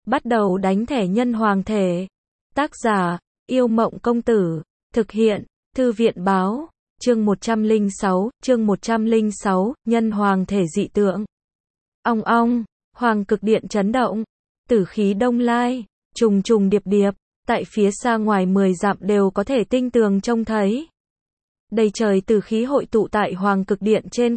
Bắt đầu đánh thẻ nhân hoàng thể. Tác giả, Yêu Mộng Công Tử. Thực hiện, Thư viện Báo. Chương 106, nhân hoàng thể dị tượng. Ong ong, hoàng cực điện chấn động. Tử khí đông lai, trùng trùng điệp điệp, tại phía xa ngoài 10 dặm đều có thể tinh tường trông thấy. Đầy trời tử khí hội tụ tại hoàng cực điện trên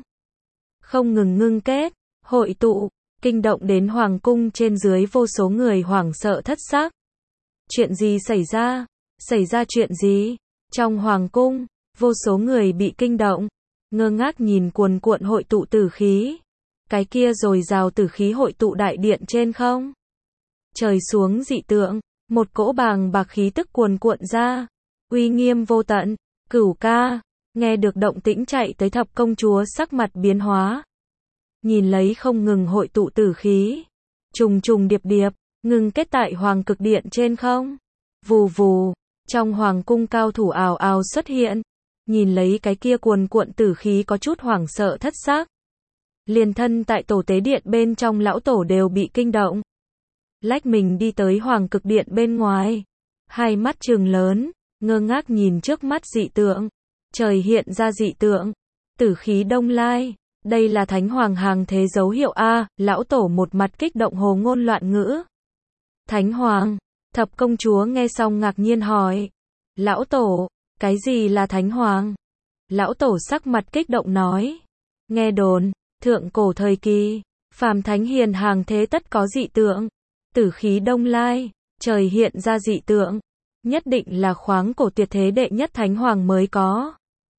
không ngừng ngưng kết, hội tụ, kinh động đến hoàng cung trên dưới vô số người hoảng sợ thất xác. Chuyện gì xảy ra? Xảy ra chuyện gì? Trong hoàng cung, vô số người bị kinh động, ngơ ngác nhìn cuồn cuộn hội tụ tử khí. Cái kia dồi dào tử khí hội tụ đại điện trên không. Trời xuống dị tượng, một cỗ bàng bạc khí tức cuồn cuộn ra, uy nghiêm vô tận. Cửu ca, nghe được động tĩnh chạy tới thập công chúa sắc mặt biến hóa. Nhìn lấy không ngừng hội tụ tử khí, trùng trùng điệp điệp, ngừng kết tại hoàng cực điện trên không. Vù vù, trong hoàng cung cao thủ ào ào xuất hiện, nhìn lấy cái kia cuồn cuộn tử khí có chút hoảng sợ thất xác. Liền thân tại tổ tế điện bên trong lão tổ đều bị kinh động. Lách mình đi tới hoàng cực điện bên ngoài, hai mắt trừng lớn, ngơ ngác nhìn trước mắt dị tượng. Trời hiện ra dị tượng, tử khí đông lai, đây là thánh hoàng hàng thế dấu hiệu a. Lão tổ một mặt kích động hồ ngôn loạn ngữ. Thánh hoàng, thập công chúa nghe xong ngạc nhiên hỏi. Lão tổ, cái gì là thánh hoàng? Lão tổ sắc mặt kích động nói. Nghe đồn, thượng cổ thời kỳ, phàm thánh hiền hàng thế tất có dị tượng. Tử khí đông lai, trời hiện ra dị tượng. Nhất định là khoáng cổ tuyệt thế đệ nhất thánh hoàng mới có.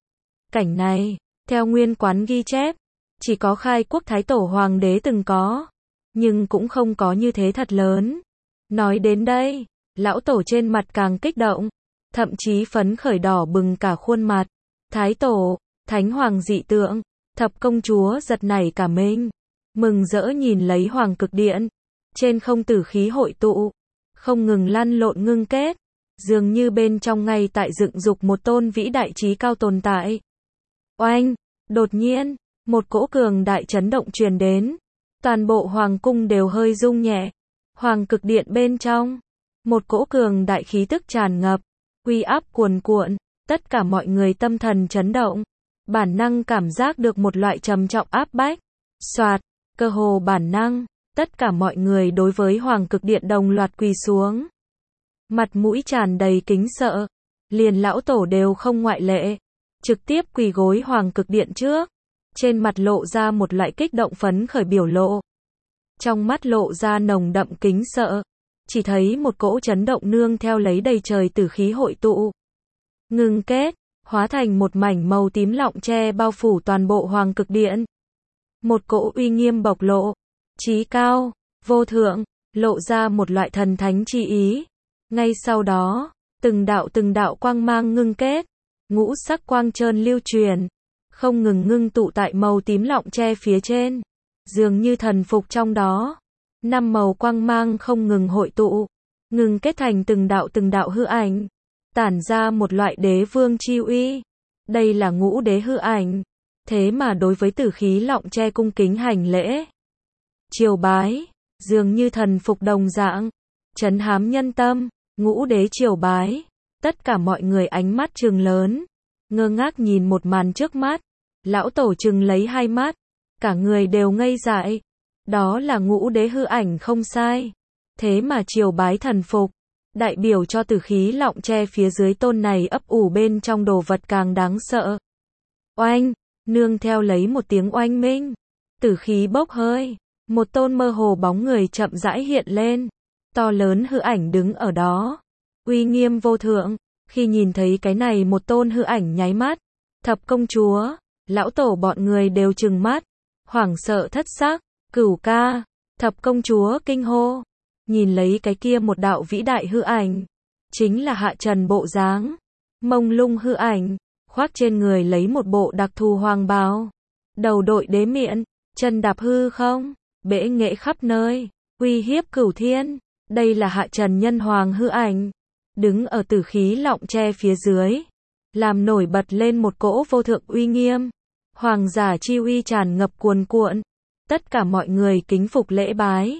Cảnh này, theo nguyên quán ghi chép, chỉ có khai quốc thái tổ hoàng đế từng có, nhưng cũng không có như thế thật lớn. Nói đến đây, lão tổ trên mặt càng kích động, thậm chí phấn khởi đỏ bừng cả khuôn mặt. Thái tổ, thánh hoàng dị tượng, thập công chúa giật nảy cả mình, mừng rỡ nhìn lấy hoàng cực điện, trên không tử khí hội tụ, không ngừng lăn lộn ngưng kết. Dường như bên trong ngay tại dựng dục một tôn vĩ đại trí cao tồn tại. Oanh, đột nhiên, một cỗ cường đại chấn động truyền đến. Toàn bộ hoàng cung đều hơi rung nhẹ. Hoàng cực điện bên trong, một cỗ cường đại khí tức tràn ngập, uy áp cuồn cuộn, tất cả mọi người tâm thần chấn động. Bản năng cảm giác được một loại trầm trọng áp bách. Soạt, cơ hồ bản năng, tất cả mọi người đối với hoàng cực điện đồng loạt quỳ xuống. Mặt mũi tràn đầy kính sợ, liền lão tổ đều không ngoại lệ, trực tiếp quỳ gối hoàng cực điện trước, trên mặt lộ ra một loại kích động phấn khởi biểu lộ. Trong mắt lộ ra nồng đậm kính sợ, chỉ thấy một cỗ chấn động nương theo lấy đầy trời tử khí hội tụ. Ngưng kết, hóa thành một mảnh màu tím lọng che bao phủ toàn bộ hoàng cực điện. Một cỗ uy nghiêm bộc lộ, chí cao, vô thượng, lộ ra một loại thần thánh chi ý. Ngay sau đó, từng đạo quang mang ngưng kết, ngũ sắc quang trơn lưu truyền, không ngừng ngưng tụ tại màu tím lọng che phía trên, dường như thần phục trong đó. 5 màu quang mang không ngừng hội tụ, ngừng kết thành từng đạo hư ảnh, tản ra một loại đế vương chi uy. Đây là ngũ đế hư ảnh, thế mà đối với tử khí lọng che cung kính hành lễ, triều bái, dường như thần phục đồng dạng, trấn hám nhân tâm. Ngũ đế triều bái, tất cả mọi người ánh mắt trừng lớn, ngơ ngác nhìn một màn trước mắt. Lão tổ trừng lấy hai mắt, cả người đều ngây dại. Đó là ngũ đế hư ảnh không sai, thế mà triều bái thần phục, đại biểu cho tử khí lọng che phía dưới tôn này ấp ủ bên trong đồ vật càng đáng sợ. Oanh, nương theo lấy một tiếng oanh minh, tử khí bốc hơi, một tôn mơ hồ bóng người chậm rãi hiện lên. To lớn hư ảnh đứng ở đó, uy nghiêm vô thượng. Khi nhìn thấy cái này một tôn hư ảnh nháy mắt, thập công chúa, lão tổ bọn người đều trừng mắt, hoảng sợ thất xác. Cửu ca, thập công chúa kinh hô, nhìn lấy cái kia một đạo vĩ đại hư ảnh, chính là hạ trần bộ dáng, mông lung hư ảnh, khoác trên người lấy một bộ đặc thù hoàng bào, đầu đội đế miện, chân đạp hư không, bẽ nghệ khắp nơi, uy hiếp cửu thiên. Đây là hạ trần nhân hoàng hư ảnh, đứng ở tử khí lọng che phía dưới, làm nổi bật lên một cỗ vô thượng uy nghiêm. Hoàng giả chi uy tràn ngập cuồn cuộn, tất cả mọi người kính phục lễ bái.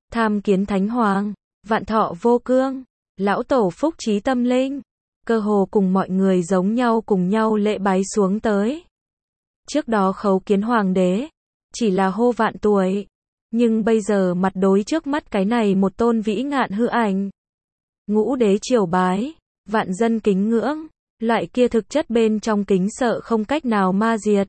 tham kiến Thánh Hoàng, vạn thọ vô cương, lão tổ phúc trí tâm linh. Cơ hồ cùng mọi người giống nhau cùng nhau lễ bái xuống tới. Trước đó khấu kiến hoàng đế, chỉ là hô vạn tuổi. Nhưng bây giờ mặt đối trước mắt cái này một tôn vĩ ngạn hư ảnh. Ngũ đế triều bái, vạn dân kính ngưỡng, loại kia thực chất bên trong kính sợ không cách nào ma diệt.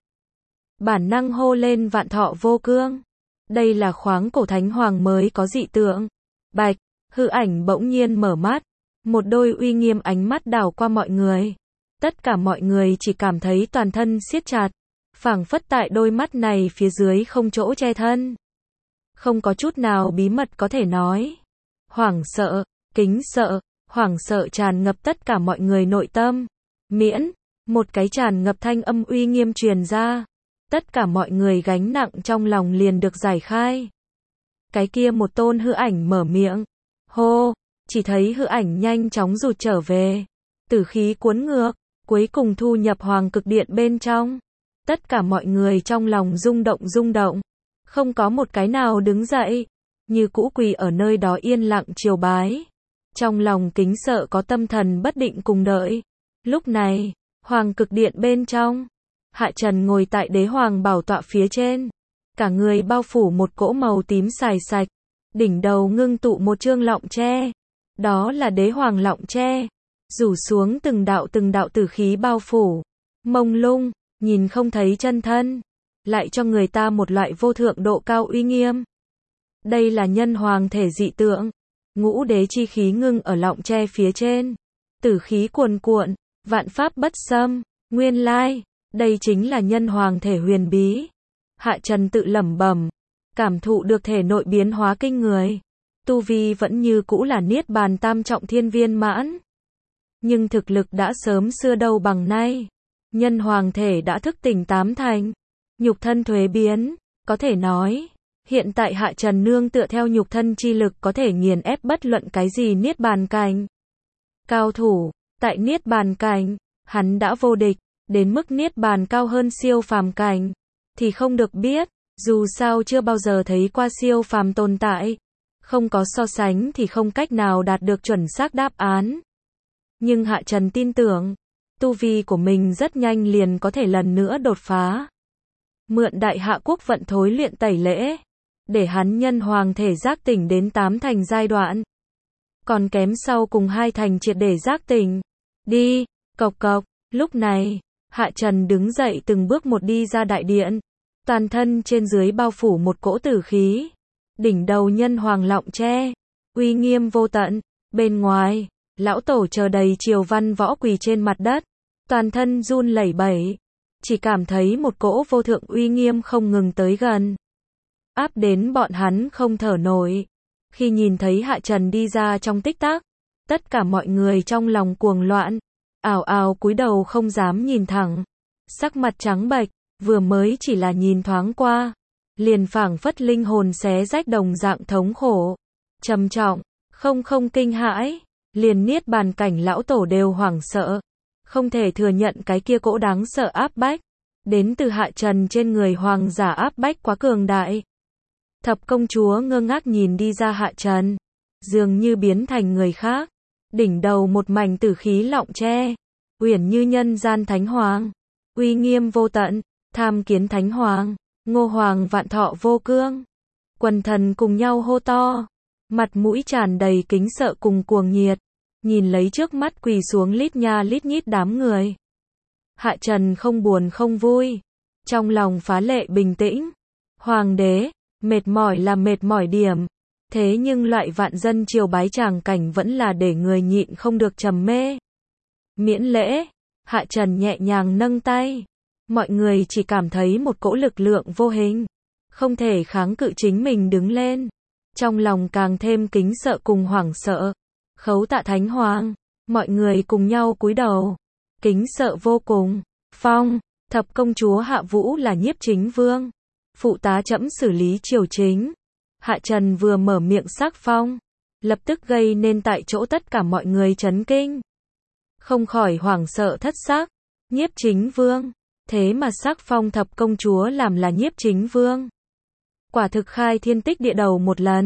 Bản năng hô lên vạn thọ vô cương. Đây là khoáng cổ Thánh Hoàng mới có dị tượng. Bạch, hư ảnh bỗng nhiên mở mắt. Một đôi uy nghiêm ánh mắt đảo qua mọi người. Tất cả mọi người chỉ cảm thấy toàn thân siết chặt. Phảng phất tại đôi mắt này phía dưới không chỗ che thân. Không có chút nào bí mật có thể nói. Hoảng sợ, kính sợ, hoảng sợ tràn ngập tất cả mọi người nội tâm. Miễn, một cái tràn ngập thanh âm uy nghiêm truyền ra. Tất cả mọi người gánh nặng trong lòng liền được giải khai. Cái kia một tôn hư ảnh mở miệng. Hô, chỉ thấy hư ảnh nhanh chóng rụt trở về. Tử khí cuốn ngược, cuối cùng thu nhập hoàng cực điện bên trong. Tất cả mọi người trong lòng rung động. Không có một cái nào đứng dậy. Như cũ quỳ ở nơi đó yên lặng triều bái. Trong lòng kính sợ có tâm thần bất định cùng đợi. Lúc này, hoàng cực điện bên trong. Hạ Trần ngồi tại đế hoàng bảo tọa phía trên. Cả người bao phủ một cỗ màu tím xài sạch. Đỉnh đầu ngưng tụ một chương lọng tre. Đó là đế hoàng lọng tre. Rủ xuống từng đạo tử khí bao phủ. Mông lung, nhìn không thấy chân thân. Lại cho người ta một loại vô thượng độ cao uy nghiêm. Đây là nhân hoàng thể dị tượng. Ngũ đế chi khí ngưng ở lọng tre phía trên. Tử khí cuồn cuộn, vạn pháp bất xâm. Nguyên lai, đây chính là nhân hoàng thể huyền bí. Hạ Trần tự lẩm bẩm, cảm thụ được thể nội biến hóa kinh người. Tu vi vẫn như cũ là niết bàn tam trọng thiên viên mãn. Nhưng thực lực đã sớm xưa đâu bằng nay. Nhân hoàng thể đã thức tỉnh 8 thành. Nhục thân thuế biến, có thể nói. Hiện tại Hạ Trần nương tựa theo nhục thân chi lực có thể nghiền ép bất luận cái gì niết bàn cảnh. Cao thủ, tại niết bàn cảnh, hắn đã vô địch. Đến mức niết bàn cao hơn siêu phàm cảnh. Thì không được biết, dù sao chưa bao giờ thấy qua siêu phàm tồn tại. Không có so sánh thì không cách nào đạt được chuẩn xác đáp án. Nhưng Hạ Trần tin tưởng, tu vi của mình rất nhanh liền có thể lần nữa đột phá. Mượn đại hạ quốc vận thối luyện tẩy lễ, để hắn nhân hoàng thể giác tỉnh đến 8 thành giai đoạn. Còn kém sau cùng 2 thành triệt để giác tỉnh. Đi, cộc cộc, lúc này, Hạ Trần đứng dậy từng bước một đi ra đại điện. Toàn thân trên dưới bao phủ một cỗ tử khí. Đỉnh đầu nhân hoàng lọng tre, uy nghiêm vô tận. Bên ngoài, lão tổ chờ đầy triều văn võ quỳ trên mặt đất. Toàn thân run lẩy bẩy. Chỉ cảm thấy một cỗ vô thượng uy nghiêm không ngừng tới gần. Áp đến bọn hắn không thở nổi. Khi nhìn thấy Hạ Trần đi ra trong tích tắc, tất cả mọi người trong lòng cuồng loạn. Ào ào cúi đầu không dám nhìn thẳng. Sắc mặt trắng bệch, vừa mới chỉ là nhìn thoáng qua. Liền phảng phất linh hồn xé rách đồng dạng thống khổ. Trầm trọng, không kinh hãi. Liền niết bàn cảnh lão tổ đều hoảng sợ. Không thể thừa nhận cái kia cỗ đáng sợ áp bách. Đến từ Hạ Trần trên người hoàng giả áp bách quá cường đại. Thập công chúa ngơ ngác nhìn đi ra Hạ Trần. Dường như biến thành người khác. Đỉnh đầu một mảnh tử khí lọng tre. Uyển như nhân gian Thánh Hoàng. Uy nghiêm vô tận. Tham kiến Thánh Hoàng. Ngô Hoàng vạn thọ vô cương. Quần thần cùng nhau hô to. Mặt mũi tràn đầy kính sợ cùng cuồng nhiệt. Nhìn lấy trước mắt quỳ xuống lít nha lít nhít đám người. Hạ Trần không buồn không vui. Trong lòng phá lệ bình tĩnh. Hoàng đế, mệt mỏi là mệt mỏi điểm. Thế nhưng loại vạn dân triều bái tràng cảnh vẫn là để người nhịn không được trầm mê. Miễn lễ, Hạ Trần nhẹ nhàng nâng tay. Mọi người chỉ cảm thấy một cỗ lực lượng vô hình. Không thể kháng cự chính mình đứng lên. Trong lòng càng thêm kính sợ cùng hoảng sợ. Khấu tạ Thánh Hoàng. Mọi người cùng nhau cúi đầu. Kính sợ vô cùng. Phong, thập công chúa Hạ Vũ là nhiếp chính vương. Phụ tá trẫm xử lý triều chính. Hạ Trần vừa mở miệng sắc phong. Lập tức gây nên tại chỗ tất cả mọi người chấn kinh. Không khỏi hoảng sợ thất xác. Nhiếp chính vương. Thế mà sắc phong thập công chúa làm là nhiếp chính vương. Quả thực khai thiên tích địa đầu một lần.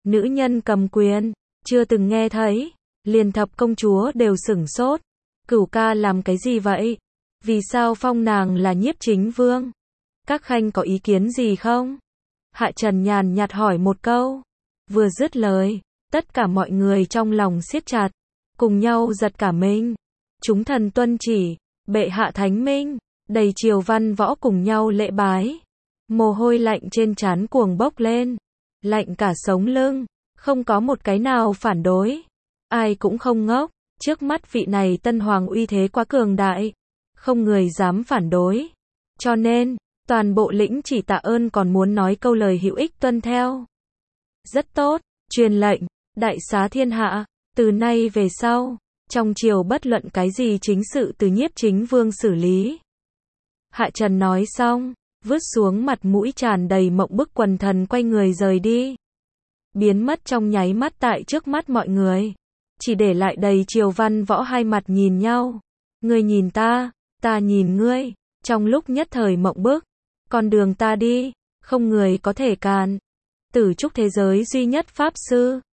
Nữ nhân cầm quyền, chưa từng nghe thấy. Liền thập công chúa đều sửng sốt. Cửu ca làm cái gì vậy? Vì sao phong nàng là nhiếp chính vương? Các khanh có ý kiến gì không? Hạ Trần nhàn nhạt hỏi một câu. Vừa dứt lời, tất cả mọi người trong lòng siết chặt, cùng nhau giật cả mình. Chúng thần tuân chỉ, bệ hạ thánh minh, đầy triều văn võ cùng nhau lễ bái. Mồ hôi lạnh trên trán cuồng bốc lên, lạnh cả sống lưng, không có một cái nào phản đối. Ai cũng không ngốc, trước mắt vị này tân hoàng uy thế quá cường đại, không người dám phản đối. Cho nên, toàn bộ lĩnh chỉ tạ ơn còn muốn nói câu lời hữu ích tuân theo. Rất tốt, truyền lệnh, đại xá thiên hạ, từ nay về sau, trong triều bất luận cái gì chính sự từ nhiếp chính vương xử lý. Hạ Trần nói xong, vứt xuống mặt mũi tràn đầy mộng bức quần thần quay người rời đi. Biến mất trong nháy mắt tại trước mắt mọi người. Chỉ để lại đầy triều văn võ hai mặt nhìn nhau. Ngươi nhìn ta nhìn ngươi. Trong lúc nhất thời mộng bức. Con đường ta đi, không người có thể cản. Tử trúc thế giới duy nhất pháp sư.